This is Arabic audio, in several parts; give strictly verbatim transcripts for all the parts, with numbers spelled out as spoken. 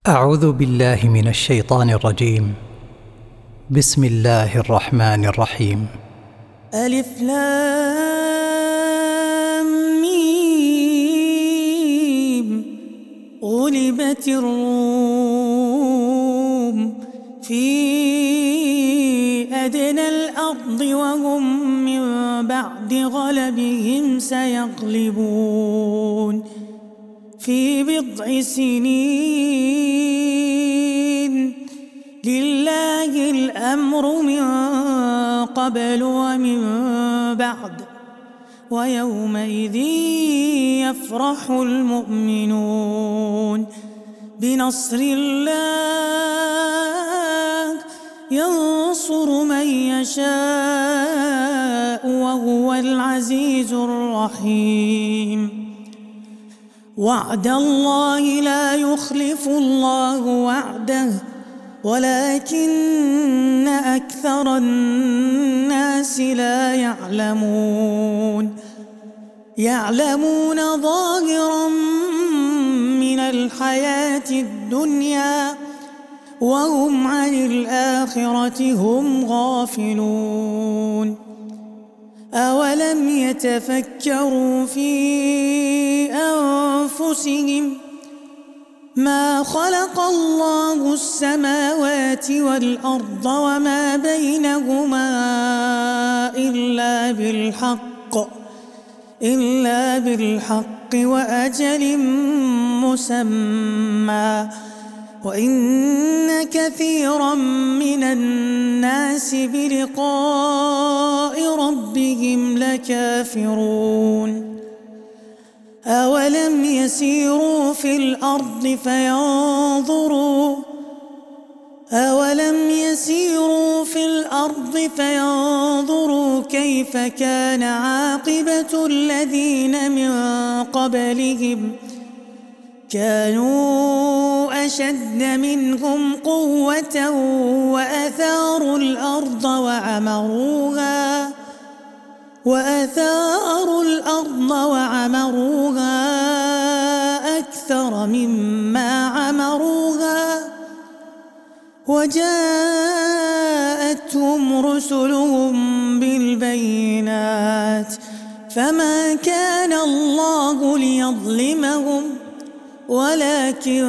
أعوذ بالله من الشيطان الرجيم. بسم الله الرحمن الرحيم. ألف لام ميم. غلبت الروم في أدنى الأرض وهم من بعد غلبهم سيغلبون في بضع سنين. لله الأمر من قبل ومن بعد ويومئذ يفرح المؤمنون بنصر الله ينصر من يشاء وهو العزيز الرحيم. وعد الله لا يخلف الله وعده ولكن أكثر الناس لا يعلمون. يعلمون ظاهرا من الحياة الدنيا وهم عن الآخرة هم غافلون. أولم يتفكروا في أنفسهم ما خلق الله السماوات والأرض وما بينهما إلا بالحق إلا بالحق وأجل مسمى وإن كثيرا من الناس بلقاء ربهم لكافرون. أولم يسيروا في الأرض فينظروا أولم يسيروا في الأرض فينظروا كيف كان عاقبة الذين من قبلهم كانوا أشد منهم قوة وأثاروا الأرض وعمروها وأثاروا الأرض وعمروها أكثر مما عمروها وجاءتهم رسلهم بالبينات فما كان الله ليظلمهم ولكن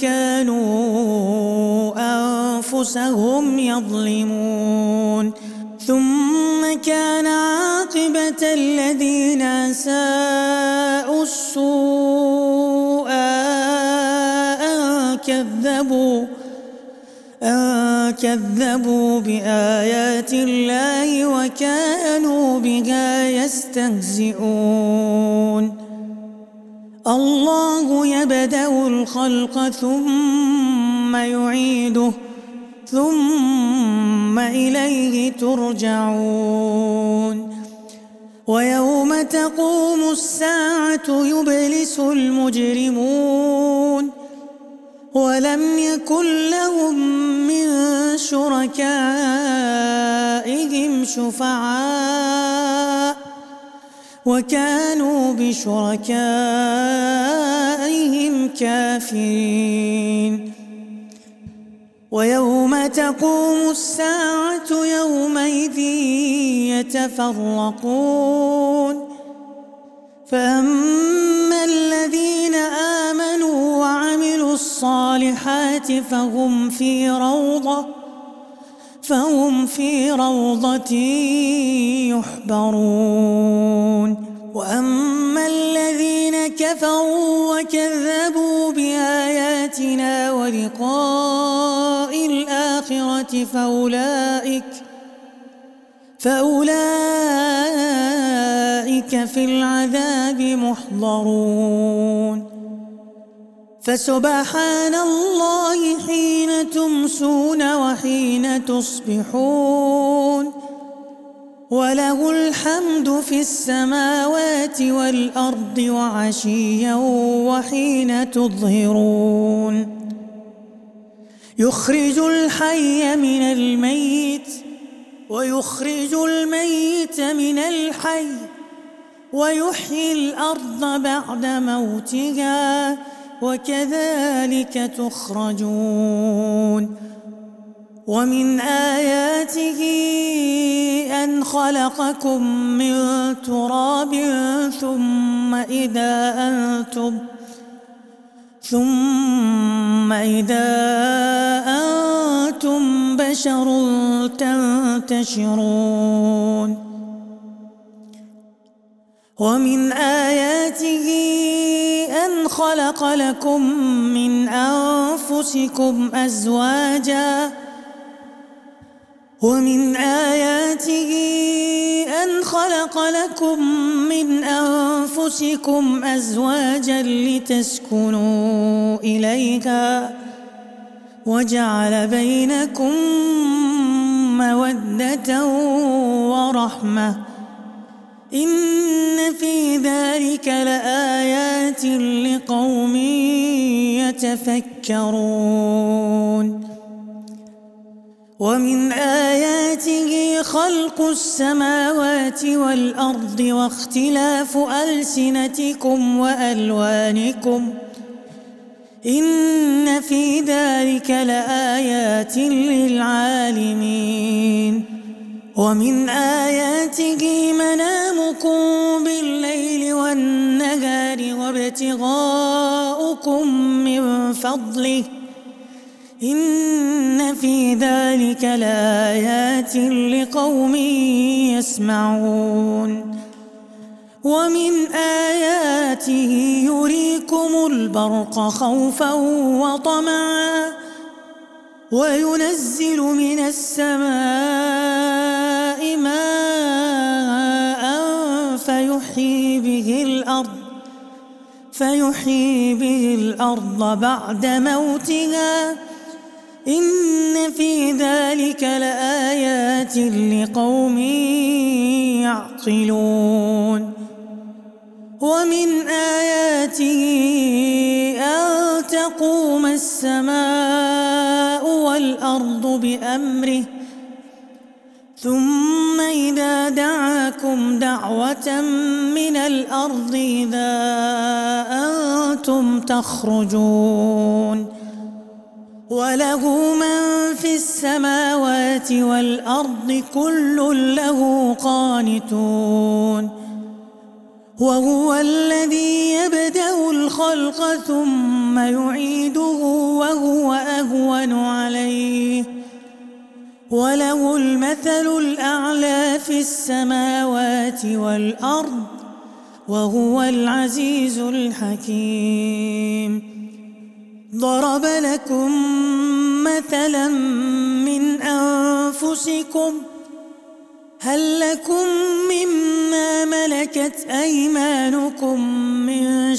كانوا أنفسهم يظلمون. ثم كان عاقبة الذين أساءوا السوء أن كذبوا أن كذبوا بآيات الله وكانوا بها يستهزئون. الله يبدأ الخلق ثم يعيده ثم إليه ترجعون. ويوم تقوم الساعة يبلس المجرمون ولم يكن لهم من شركائهم شفعاء وكانوا بشركائهم كافرين. ويوم تقوم الساعة يومئذ يتفرقون فأما الذين آمنوا وعملوا الصالحات فهم في روضة فهم في روضة يحبرون. وأما الذين كفروا وكذبوا بآياتنا ولقاء الآخرة فأولئك فأولئك في العذاب محضرون. فسبحان الله حين تمسون وحين تصبحون وله الحمد في السماوات والأرض وعشيا وحين تظهرون. يخرج الحي من الميت ويخرج الميت من الحي ويحيي الأرض بعد موتها وكذلك تخرجون. ومن آياته أن خلقكم من تراب ثم إذا أنتم ثم إذا أنتم بشر تنتشرون. ومن آياته أن خلق لكم من أنفسكم أزواجا ومن آياته أن خلق لكم من أنفسكم أزواجا لتسكنوا إليها وجعل بينكم مودة ورحمة إن في ذلك لآيات لقوم يتفكرون. ومن آياته خلق السماوات والأرض واختلاف ألسنتكم وألوانكم إن في ذلك لآيات للعالمين. ومن آياته منامكم بالليل والنهار وابتغاؤكم من فضله إن في ذلك لآيات لقوم يسمعون. ومن آياته يريكم البرق خوفا وطمعا وينزل من السماء ماء فيحيي به الأرض فيحيي به الأرض بعد موتها إن في ذلك لآيات لقوم يعقلون. ومن آياته أن تقوم السماء والأرض بأمره ثم إذا دعاكم دعوة من الأرض إذا أنتم تخرجون. وله من في السماوات والأرض كل له قانتون. وهو الذي يبدأ الخلق ثم يعيده وهو أهون عليه وله المثل الأعلى في السماوات والأرض وهو العزيز الحكيم. ضرب لكم مثلا من أنفسكم هل لكم مما ملكت أيمانكم من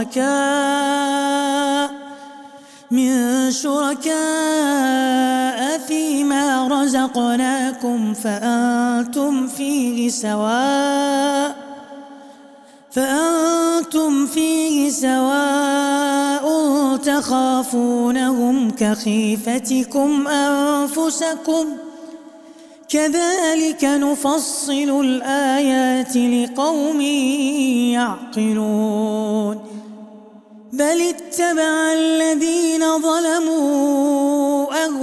شركاء من شركاء فيما رزقناكم فأنتم فيه سواء فأنتم فيه سواء تخافونهم كخيفتكم أنفسكم كذلك نفصل الآيات لقوم يعقلون. بل اتبع الذين ظلموا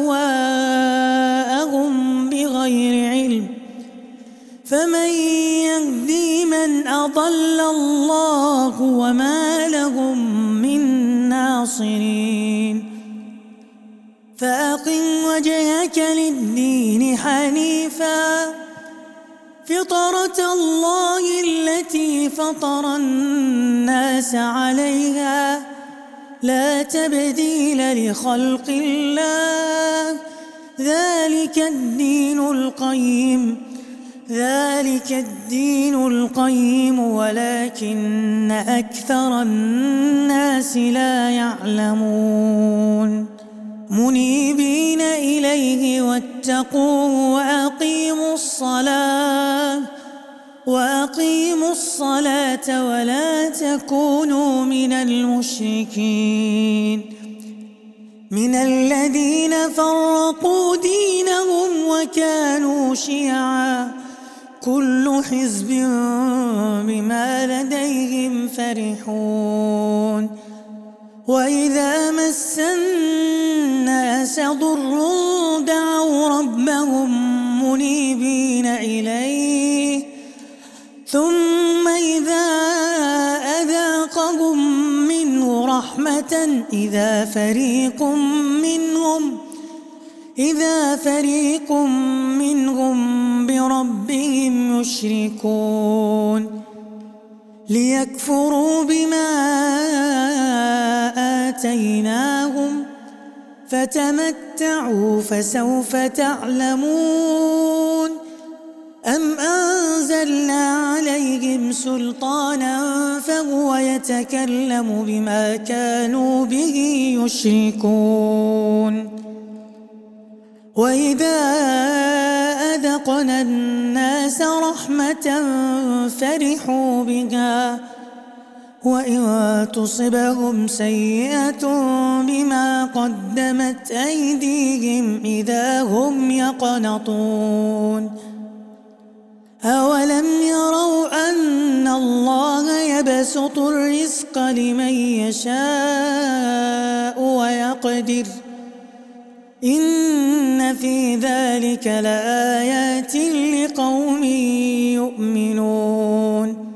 أهواءهم بغير علم فمن يهدي من أضل الله وما لهم من ناصرين. فأقم وجهك للدين حنيفا فطرة الله التي فطر الناس عليها لا تبديل لخلق الله ذلك الدين القيم ذلك الدين القيم ولكن أكثر الناس لا يعلمون. منيبين إليه واتقوه وأقيموا الصلاة وأقيموا الصلاة ولا تكونوا من المشركين من الذين فرقوا دينهم وكانوا شيعا كل حزب بما لديهم فرحون. وإذا مس الناس ضر دعوا ربهم منيبين إليه ثم إذا أذاقهم منه رحمة إذا فريق منهم إذا فريق منهم بربهم يشركون ليكفروا بما آتيناهم فتمتعوا فسوف تعلمون أم أنزلنا عليهم سلطانا فهو يتكلم بما كانوا به يشركون وإذا أذقنا الناس رحمة فرحوا بها وإن تصبهم سيئة بما قدمت أيديهم إذا هم يقنطون أولم يروا أن الله يبسط الرزق لمن يشاء ويقدر إن في ذلك لآيات لقوم يؤمنون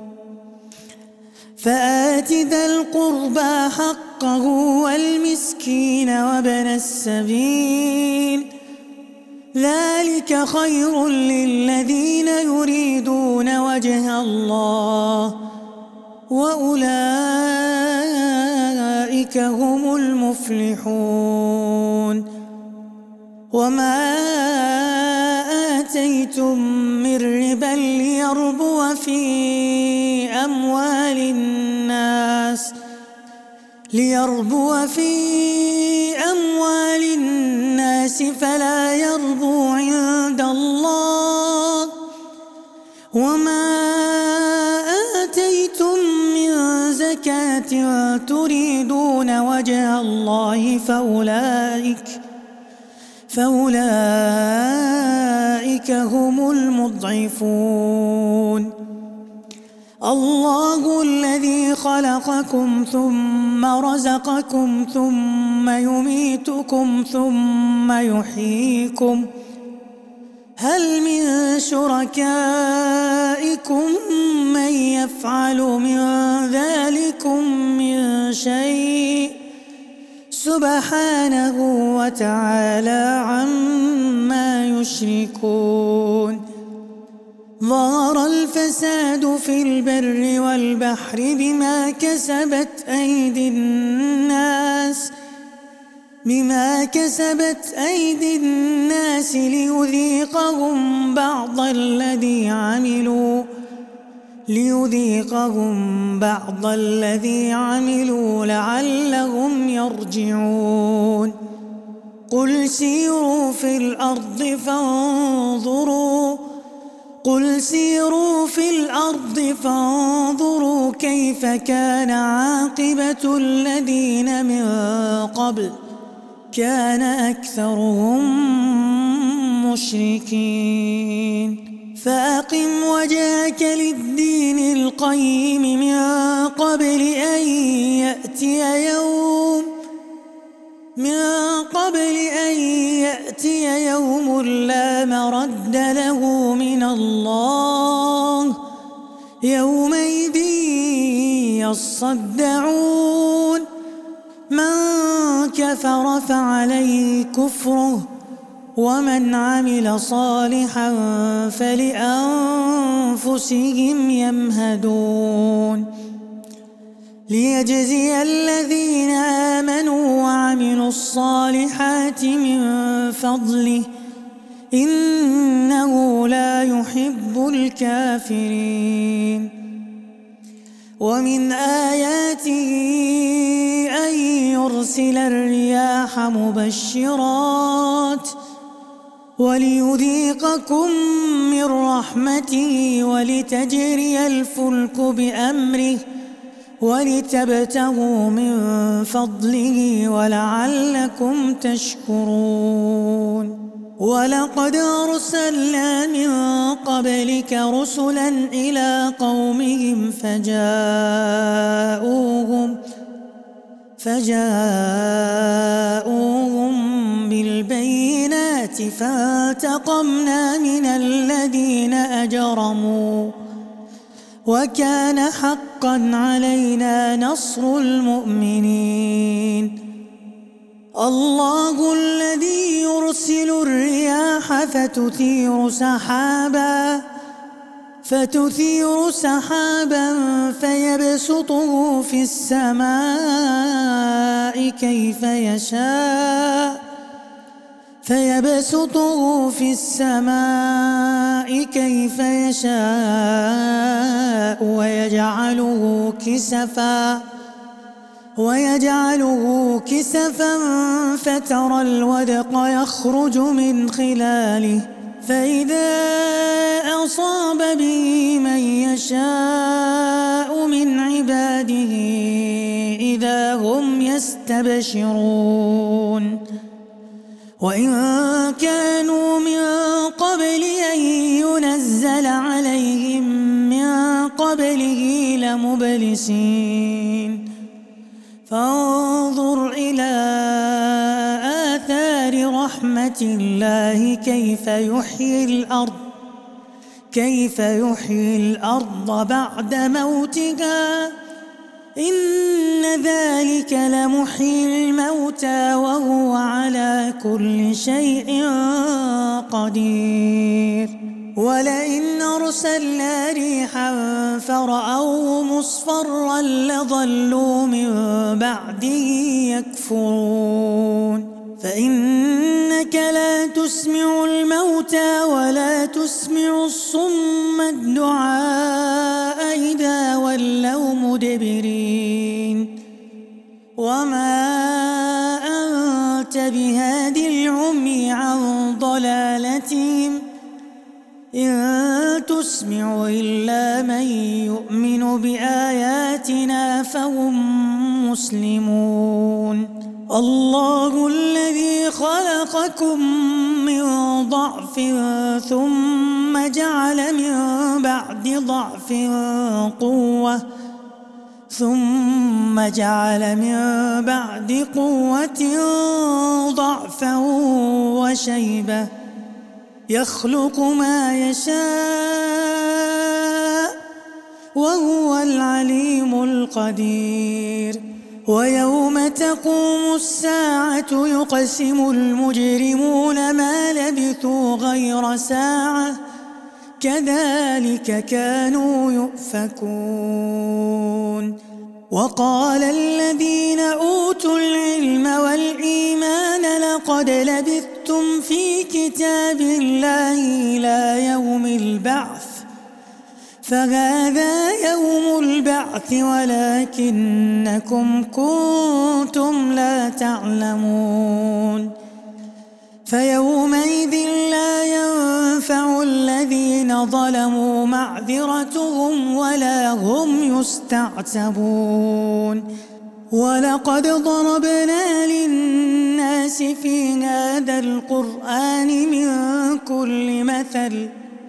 فآت ذا القربى حقه والمسكين وابن السبيل ذلك خير للذين يريدون وجه الله وأولئك هم المفلحون وما آتيتم من ربا ليربو في أموال الناس ليربو في أموال الناس فلا يربو عند الله وما آتيتم من زكاة تريدون وجه الله فأولئك فأولئك هم المضعفون الله الذي خلقكم ثم رزقكم ثم يميتكم ثم يحييكم هل من شركائكم من يفعل من ذلكم من شيء سبحانه وتعالى عما يشركون ظهر الفساد في البر والبحر بما كسبت أيدي الناس بما كسبت أيدي الناس ليذيقهم بعض الذي عملوا ليذيقهم بعض الذي عملوا لعلهم يرجعون قل سيروا في الأرض فانظروا قل سيروا في الأرض فانظروا كيف كان عاقبة الذين من قبل كان أكثرهم مشركين فأقم وجهك للدين القيم من قبل أن يأتي يوم من قبل أن يأتي يوم لا مرد له من الله يومئذ يصدعون من كفر فعليه كفره ومن عمل صالحا فلأنفسهم يمهدون ليجزي الذين آمنوا وعملوا الصالحات من فضله إنه لا يحب الكافرين ومن آياته أن يرسل الرياح مبشرات وليذيقكم من رحمته ولتجري الفلك بأمره ولتبتغوا من فضله ولعلكم تشكرون ولقد أرسلنا من قبلك رسلا إلى قومهم فجاءوهم فجاءوهم بالبينات فانتقمنا من الذين أجرموا وكان حقا علينا نصر المؤمنين. الله الذي يرسل الرياح فتثير سحابا فتثير سحابا فيبسطه في السماء كيف يشاء فيبسطه في السماء كيف يشاء ويجعله كسفا ويجعله كسفا فترى الودق يخرج من خلاله فإذا أصاب به من يشاء من عباده إذا هم يستبشرون. وإن كانوا من قبل أن ينزل عليهم من قبله لمبلسين. فانظر إلى آثار رحمة الله كيف يحيي الأرض كيف يحيي الأرض بعد موتها إن ذلك لمحيي الموتى وهو على كل شيء قدير. ولئن أرسلنا ريحا فرأوه مصفرا لظلوا من بعده يكفرون. فإنك لا تسمع الموتى ولا تسمع الصم الدعاء إذا ولوا مدبرين. وما أنت بهاد العمي عن ضلالتهم إن تسمع إلا من يؤمن بآياتنا فهم مسلمون. الله الذي خلقكم من ضعف ثم جعل من بعد ضعف قوة ثم جعل من بعد قوة ضعفا وشيبة يخلق ما يشاء وهو العليم القدير. ويوم تقوم الساعة يقسم المجرمون ما لبثوا غير ساعة كذلك كانوا يؤفكون. وقال الذين أوتوا العلم والإيمان لقد لبثتم في كتاب الله إلى يوم البعث فهذا يوم البعث ولكنكم كنتم لا تعلمون. فيومئذ لا ينفع الذين ظلموا معذرتهم ولا هم يستعتبون. ولقد ضربنا للناس في هذا القرآن من كل مثل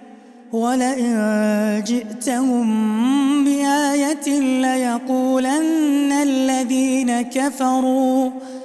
ولئن جئتهم بآية ليقولن الذين كفروا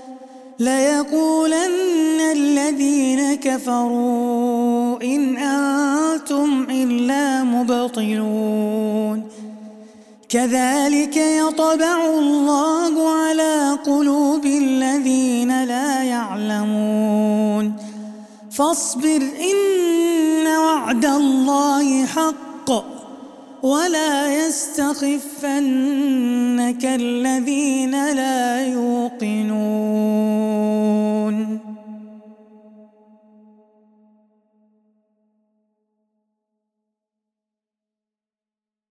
ليقولن الذين كفروا إن أنتم إلا مبطلون. كذلك يطبع الله على قلوب الذين لا يعلمون. فاصبر إن وعد الله حق ولا يستخفنك الذين لا يوقنون.